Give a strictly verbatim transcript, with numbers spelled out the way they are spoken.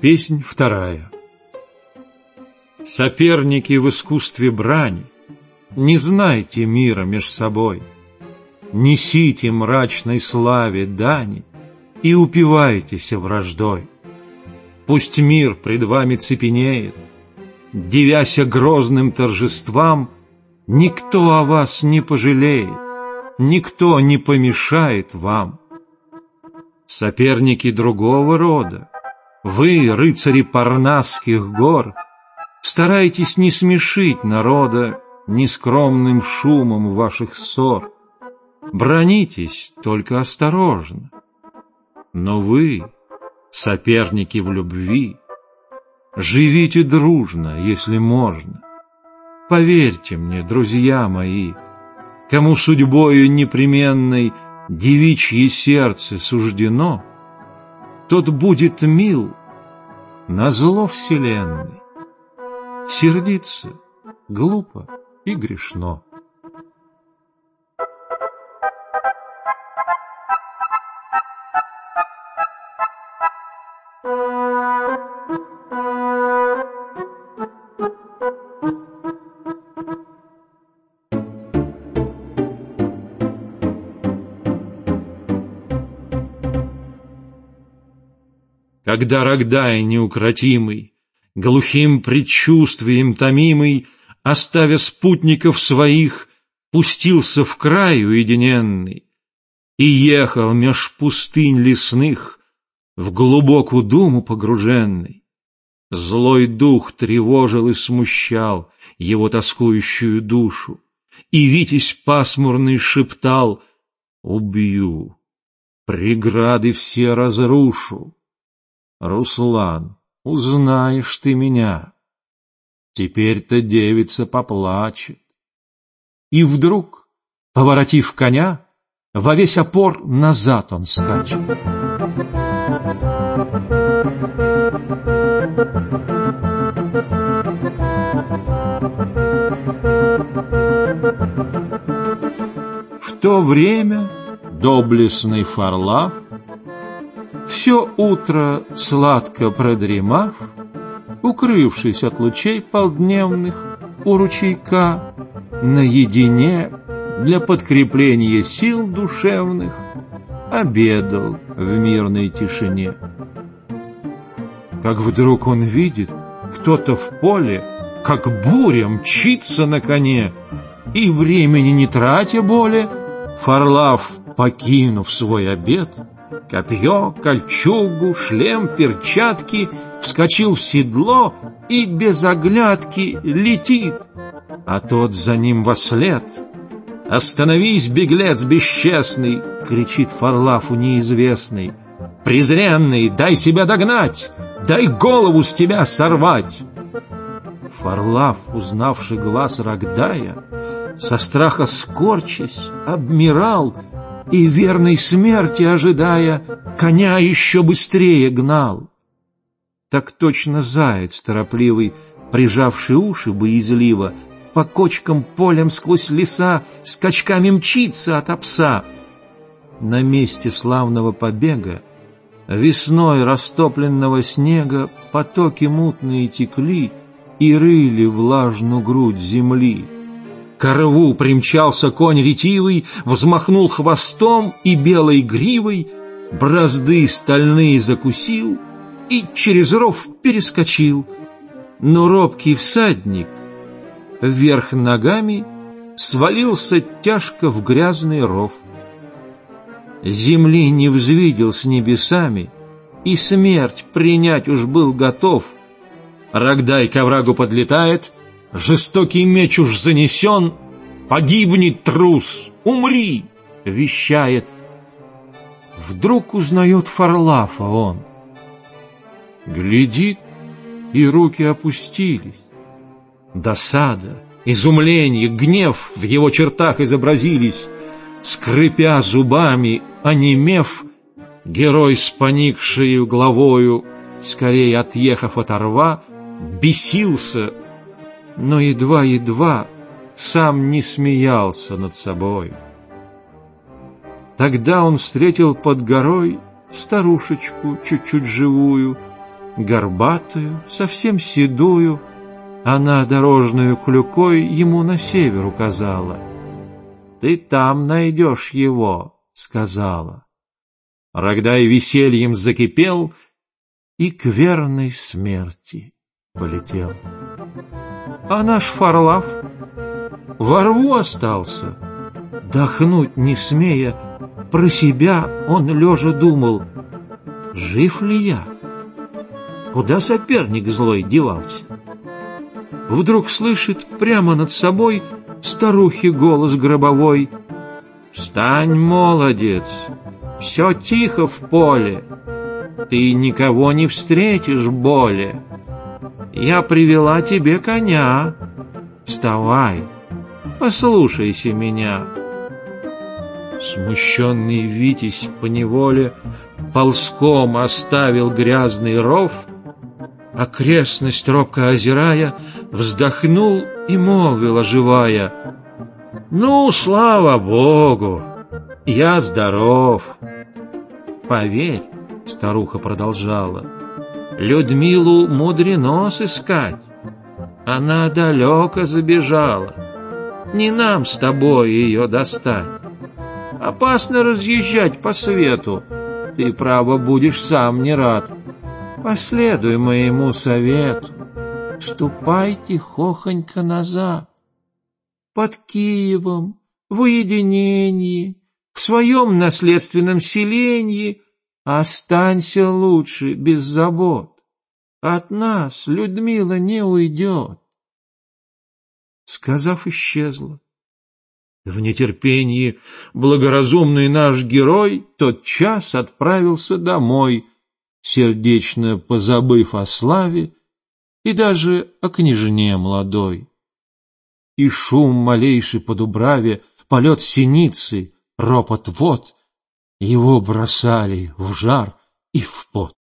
Песнь вторая. Соперники в искусстве брани, не знайте мира меж собой, несите мрачной славе дани и упивайтесь враждой. Пусть мир пред вами цепенеет, дивяся грозным торжествам, никто о вас не пожалеет, никто не помешает вам. Соперники другого рода, вы, рыцари Парнасских гор, старайтесь не смешить народа нескромным шумом ваших ссор. Бранитесь только осторожно. Но вы, соперники в любви, живите дружно, если можно. Поверьте мне, друзья мои, кому судьбою непременной девичье сердце суждено, тот будет мил назло вселенной. Сердиться глупо и грешно. Когда Рогдай неукротимый, глухим предчувствием томимый, оставя спутников своих, пустился в край уединенный и ехал меж пустынь лесных, в глубокую думу погруженный, злой дух тревожил и смущал его тоскующую душу, и витязь пасмурный шептал: «Убью, преграды все разрушу». Руслан, узнаешь ты меня, теперь-то девица поплачет. И вдруг, поворотив коня, во весь опор назад он скачет. В то время доблестный Фарлав, все утро сладко продремав, укрывшись от лучей полдневных у ручейка, наедине для подкрепления сил душевных обедал в мирной тишине. Как вдруг он видит, кто-то в поле, как буря, мчится на коне, и времени не тратя более, Фарлав, покинув свой обед, копье, кольчугу, шлем, перчатки, вскочил в седло и без оглядки летит, а тот за ним вослед. «Остановись, беглец бесчестный!» — кричит Фарлафу неизвестный. «Презренный, дай себя догнать, дай голову с тебя сорвать!» Фарлав, узнавший глаз Рогдая, со страха скорчась, обмирал и, верной смерти ожидая, коня еще быстрее гнал. Так точно заяц торопливый, прижавший уши боязливо, по кочкам полем сквозь леса скачками мчится ото пса. На месте славного побега весной растопленного снега потоки мутные текли и рыли влажную грудь земли. Ко рву примчался конь ретивый, взмахнул хвостом и белой гривой, бразды стальные закусил и через ров перескочил. Но робкий всадник вверх ногами свалился тяжко в грязный ров. Земли не взвидел с небесами, и смерть принять уж был готов. Рогдай к оврагу подлетает, жестокий меч уж занесен. «Погибни, трус, умри!» — вещает. Вдруг узнает Фарлафа он. Глядит, и руки опустились. Досада, изумление, гнев в его чертах изобразились. Скрипя зубами, онемев, герой с поникшей головою, скорее отъехав от рва, бесился, но едва-едва сам не смеялся над собой. Тогда он встретил под горой старушечку чуть-чуть живую, горбатую, совсем седую, она дорожную клюкой ему на север указала. «Ты там найдешь его», — сказала. Рогдай весельем закипел и к верной смерти полетел. А наш Фарлав во рву остался. Дохнуть не смея, про себя он лежа думал: жив ли я? Куда соперник злой девался? Вдруг слышит прямо над собой старухи голос гробовой: «Встань, молодец, все тихо в поле, ты никого не встретишь более. Я привела тебе коня, вставай, послушайся меня». Смущенный Витязь поневоле ползком оставил грязный ров, окрестность робко озирая, вздохнул и молвил, оживая: «Ну, слава Богу, я здоров». «Поверь, — старуха продолжала, — Людмилу мудрено сыскать. Она далеко забежала, не нам с тобой ее достать. Опасно разъезжать по свету, ты, право, будешь сам не рад. Последуй моему совету, ступай тихохонько назад. Под Киевом, в уединении, в своем наследственном селенье останься лучше без забот. От нас Людмила не уйдет». Сказав, исчезла. В нетерпении благоразумный наш герой тотчас отправился домой, сердечно позабыв о славе и даже о княжне молодой. И шум малейший по дубраве, полет синицы, ропот вод его бросали в жар и в пот.